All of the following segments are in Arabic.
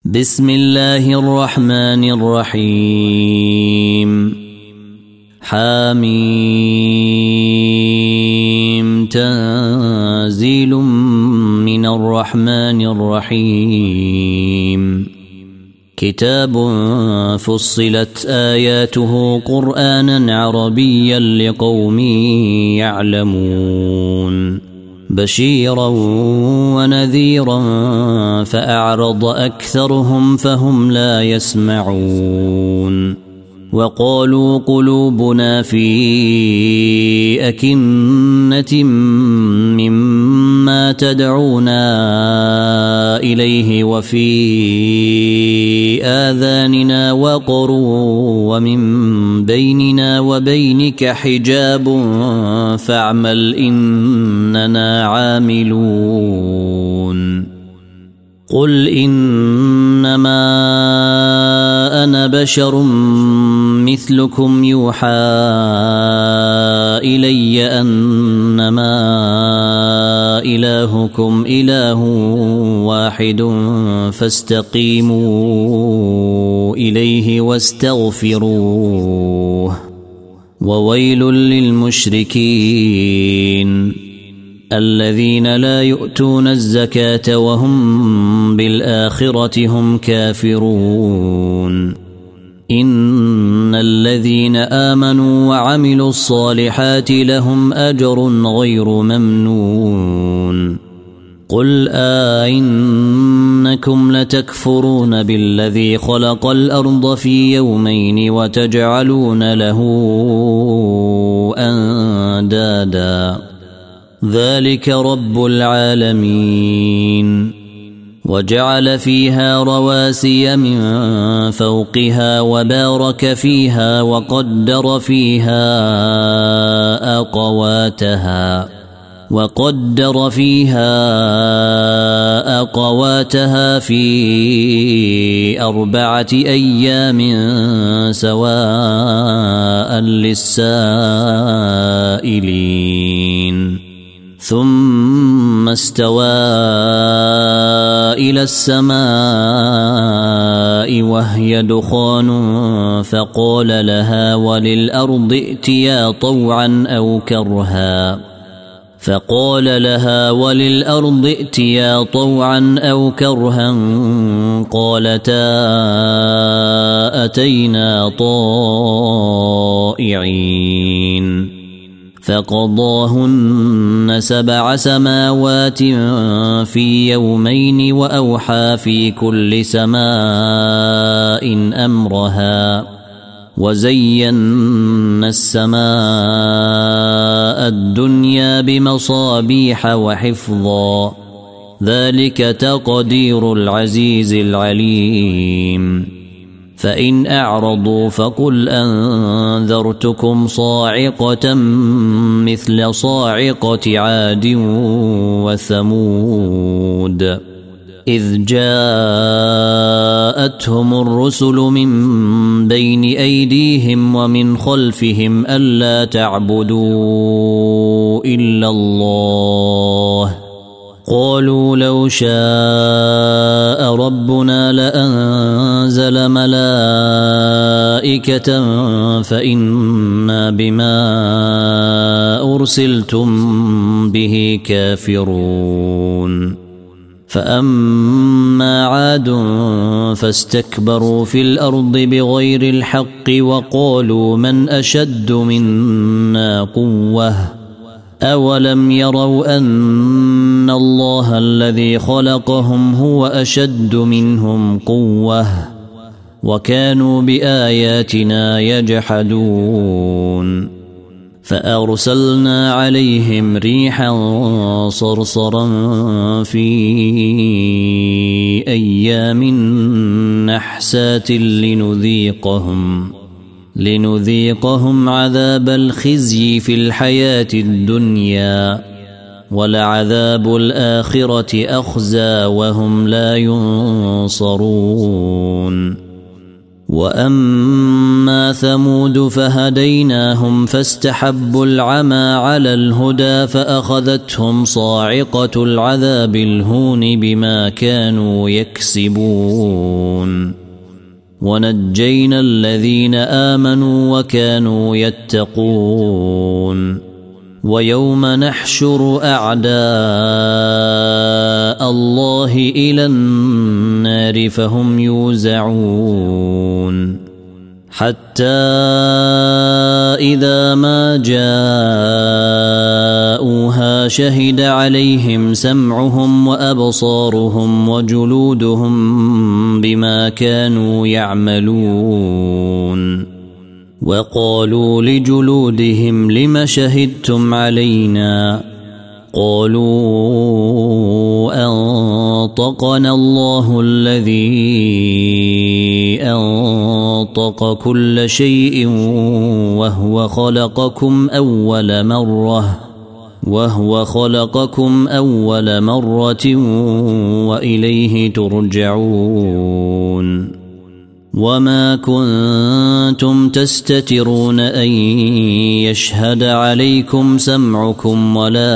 بسم الله الرحمن الرحيم. حاميم تنزيل من الرحمن الرحيم. كتاب فصلت آياته قرآنا عربيا لقوم يعلمون بشيرا ونذيرا فأعرض أكثرهم فهم لا يسمعون. وقالوا قلوبنا في أكنة مما تدعونا إليه وفي آذاننا وقر ومن بيننا وبينك حجاب فاعمل إننا عاملون. قل إنما أنا بشر مثلكم يوحى إلي أنما إلهكم إله واحد فاستقيموا إليه واستغفروه. وويل للمشركين الذين لا يؤتون الزكاة وهم بالآخرة هم كافرون. إن الذين آمنوا وعملوا الصالحات لهم أجر غير ممنون. قل إنكم لتكفرون بالذي خلق الأرض في يومين وتجعلون له أندادا ذلك رب العالمين. وجعل فيها رواسي من فوقها وبارك فيها وقدر فيها أقواتها في 4 أيام سواء للسائلين. ثم استوى إلى السماء وهي دخان فقال لها وللأرض ائتيا طوعا أو كرها قالتا أتينا طائعين. فقضاهن 7 سماوات في يومين وأوحى في كل سماء أمرها وزينا السماء الدنيا بمصابيح وحفظا ذلك تقدير العزيز العليم. فإن أعرضوا فقل أنذرتكم صاعقة مثل صاعقة عاد وثمود إذ جاءتهم الرسل من بين أيديهم ومن خلفهم ألا تعبدوا إلا الله قالوا لو شاء ربنا لأنزل ملائكة فإنا بما أرسلتم به كافرون. فأما عاد فاستكبروا في الأرض بغير الحق وقالوا من أشد منا قوة أولم يروا أن الله الذي خلقهم هو أشد منهم قوة وكانوا بآياتنا يجحدون. فأرسلنا عليهم ريحا صرصرا في أيام نحسات لنذيقهم عذاب الخزي في الحياة الدنيا ولعذاب الآخرة أخزى وهم لا ينصرون. وأما ثمود فهديناهم فاستحبوا العمى على الهدى فأخذتهم صاعقة العذاب الهون بما كانوا يكسبون ونجينا الذين آمنوا وكانوا يتقون ويوم نحشر أعداء الله إلى النار فهم يوزعون حتى إذا ما جاءوها شهد عليهم سمعهم وأبصارهم وجلودهم بما كانوا يعملون وقالوا لجلودهم لم شهدتم علينا قالوا أنطقنا الله الذي أنطق كل شيء وهو خلقكم أول مرة وإليه ترجعون وما كنتم تستترون أن يشهد عليكم سمعكم ولا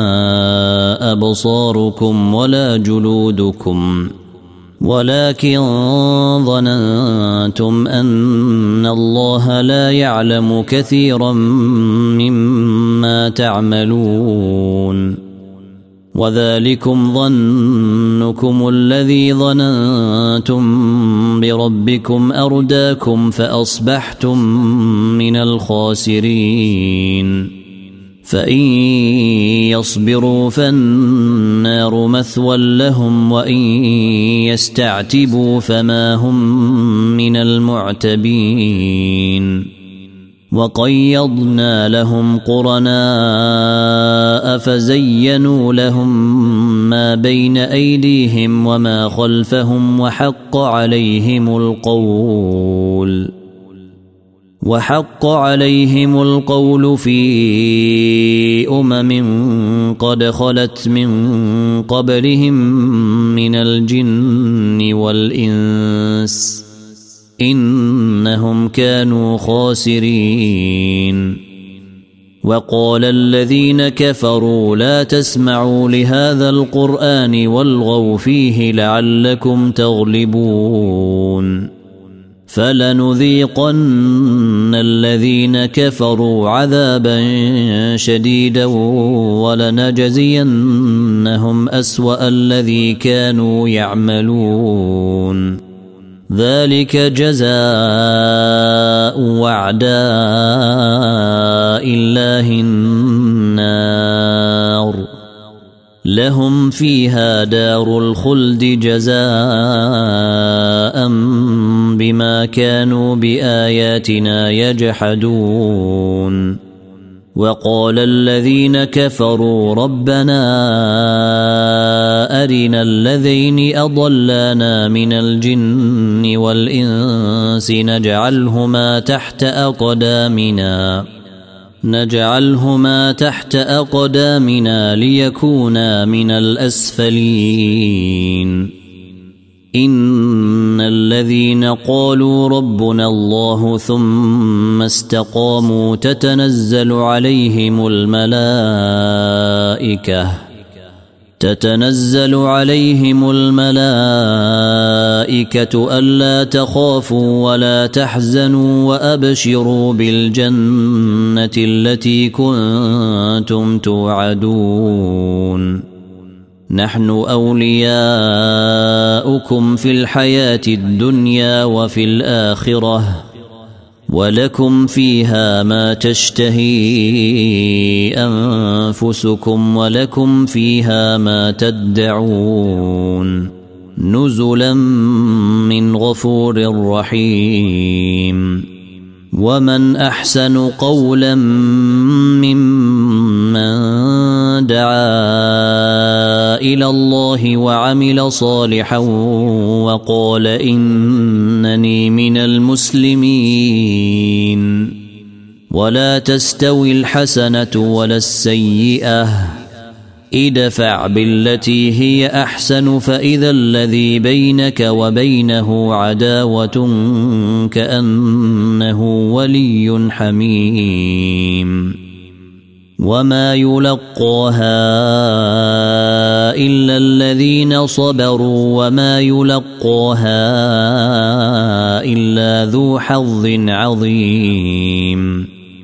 أبصاركم ولا جلودكم ولكن ظننتم أن الله لا يعلم كثيرا مما تعملون وذلكم ظنكم الذي ظننتم بربكم أرداكم فأصبحتم من الخاسرين فإن يصبروا فالنار مثوى لهم وإن يستعتبوا فما هم من المعتبين وقيضنا لهم قرناء فزينوا لهم ما بين أيديهم وما خلفهم وحق عليهم القول في قد خلت من قبلهم من الجن والإنس إنهم كانوا خاسرين وقال الذين كفروا لا تسمعوا لهذا القرآن والغوا فيه لعلكم تغلبون فلنذيقن الذين كفروا عذابا شديدا ولنجزينهم أسوأ الذي كانوا يعملون ذلك جزاء أعداء الله النار لهم فيها دار الخلد جزاء بما كانوا بآياتنا يجحدون وقال الذين كفروا ربنا أرنا الذين أضلانا من الجن والإنس نجعلهما تحت أقدامنا ليكونا من الأسفلين إن الذين قالوا ربنا الله ثم استقاموا تتنزل عليهم الملائكة ألا تخافوا ولا تحزنوا وأبشروا بالجنة التي كنتم توعدون نحن أولياؤكم في الحياة الدنيا وفي الآخرة ولكم فيها ما تشتهي أنفسكم ولكم فيها ما تدعون نزلا من غفور رحيم ومن أحسن قولا ممن دعا إلى الله وعمل صالحا وقال إنني من المسلمين ولا تستوي الحسنة ولا السيئة ادفع بالتي هي أحسن فإذا الذي بينك وبينه عداوة كأنه ولي حميم وما يلقاها إلا الذين صبروا وما يلقاها إلا ذو حظ عظيم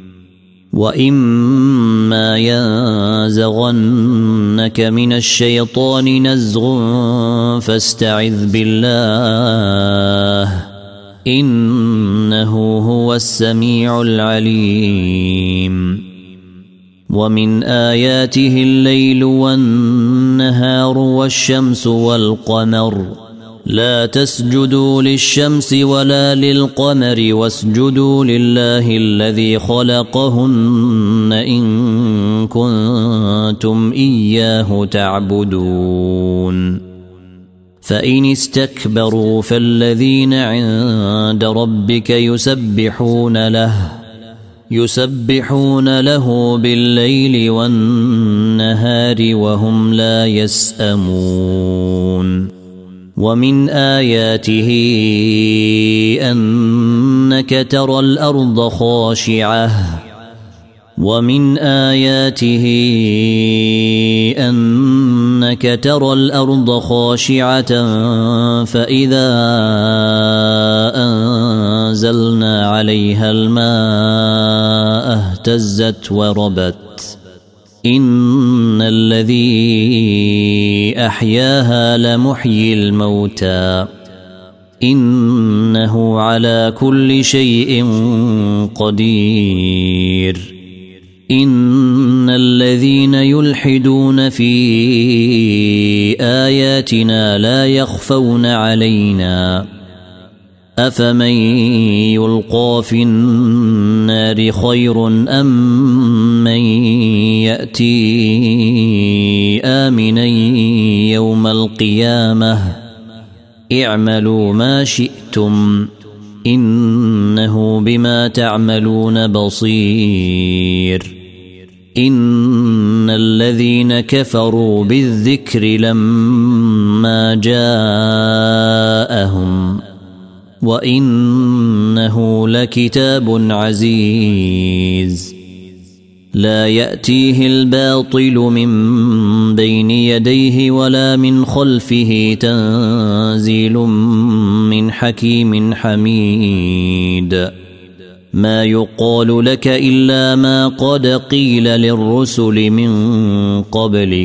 وإما ينزغنك من الشيطان نزغ فاستعذ بالله إنه هو السميع العليم ومن آياته الليل والنهار والشمس والقمر لا تسجدوا للشمس ولا للقمر واسجدوا لله الذي خلقهن إن كنتم إياه تعبدون فإن استكبروا فالذين عند ربك يسبحون له بالليل والنهار وهم لا يسأمون ومن آياته أنك ترى الأرض خاشعة فإذا أنزلنا عليها الماء اهتزت وربت إن الذي أحياها لمحيي الموتى إنه على كل شيء قدير إن الذين يلحدون في آياتنا لا يخفون علينا أفمن يلقى في النار خير أم من يأتي آمنا يوم القيامة اعملوا ما شئتم إنه بما تعملون بصير إن الذين كفروا بالذكر لما جاءهم وإنه لكتاب عزيز لا يأتيه الباطل من بين يديه ولا من خلفه تنزيل من حكيم حميد ما يقال لك إلا ما قد قيل للرسل من قبلك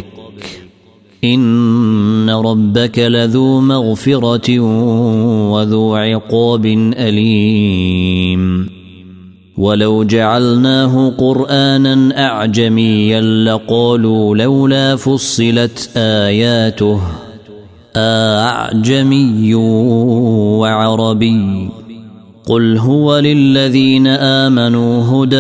إن ربك لذو مغفرة وذو عقاب أليم ولو جعلناه قرآنا أعجميا لقالوا لولا فصلت آياته أعجمي وعربي قل هو للذين آمنوا هدى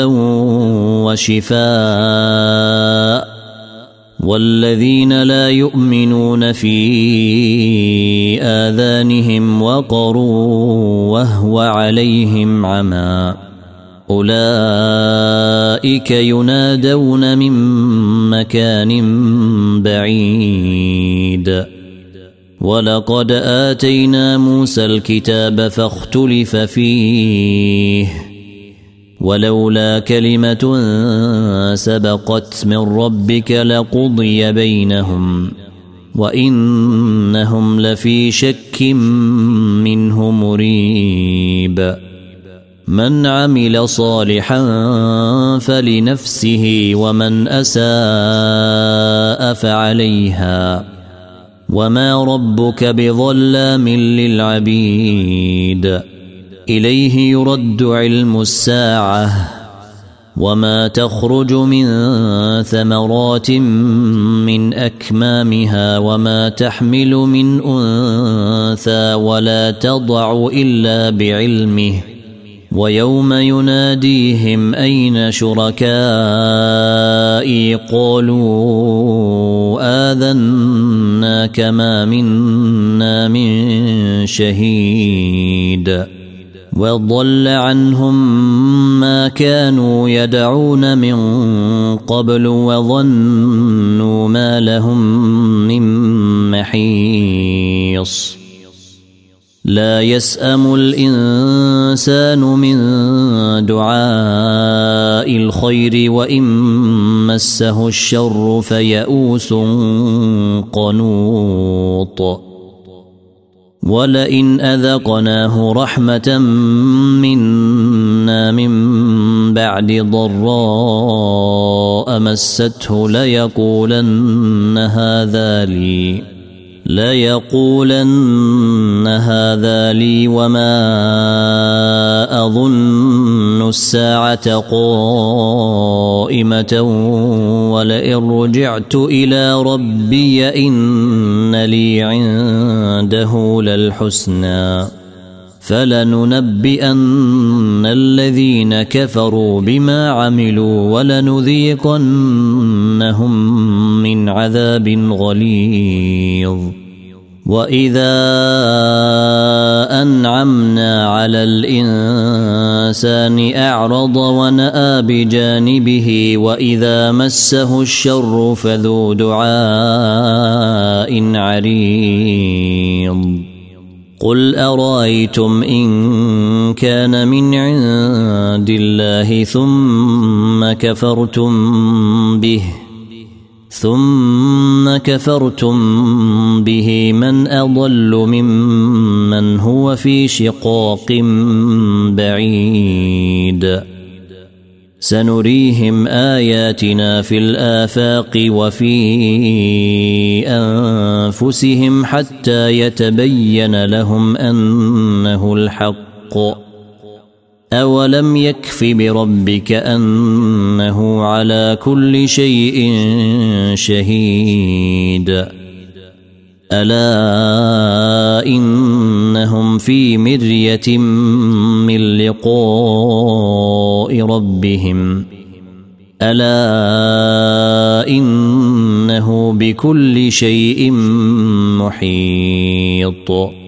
وشفاء والذين لا يؤمنون في آذانهم وقر وهو عليهم عمى أولئك ينادون من مكان بعيد ولقد آتينا موسى الكتاب فاختلف فيه ولولا كلمة سبقت من ربك لقضي بينهم وإنهم لفي شك منه مريب من عمل صالحا فلنفسه ومن أساء فعليها وما ربك بظلام للعبيد إليه يرد علم الساعة وما تخرج من ثمرات من أكمامها وما تحمل من أنثى ولا تضع إلا بعلمه ويوم يناديهم أين شركائي قالوا آذناك ما منا من شهيد وضل عنهم ما كانوا يدعون من قبل وظنوا ما لهم من محيص لا يسأم الإنسان من دعاء الخير وإن مسه الشر فيئوس قنوط ولئن أذقناه رحمة منا من بعد ضراء مسته ليقولن هذا لي وما أظن الساعة قائمة ولئن رجعت إلى ربي إن لي عنده للحسنى فلننبئن الذين كفروا بما عملوا ولنذيقنهم من عذاب غليظ وإذا أنعمنا على الإنسان أعرض ونأى بجانبه وإذا مسه الشر فذو دعاء عريض قل أرأيتم إن كان من عند الله ثم كفرتم به من أضل ممن هو في شقاق بعيد سنريهم آياتنا في الآفاق وفي أنفسهم حتى يتبين لهم أنه الحق أولم يكف بربك أنه على كل شيء شهيد ألا إنهم في مرية من لقاء ربهم ألا إنه بكل شيء محيط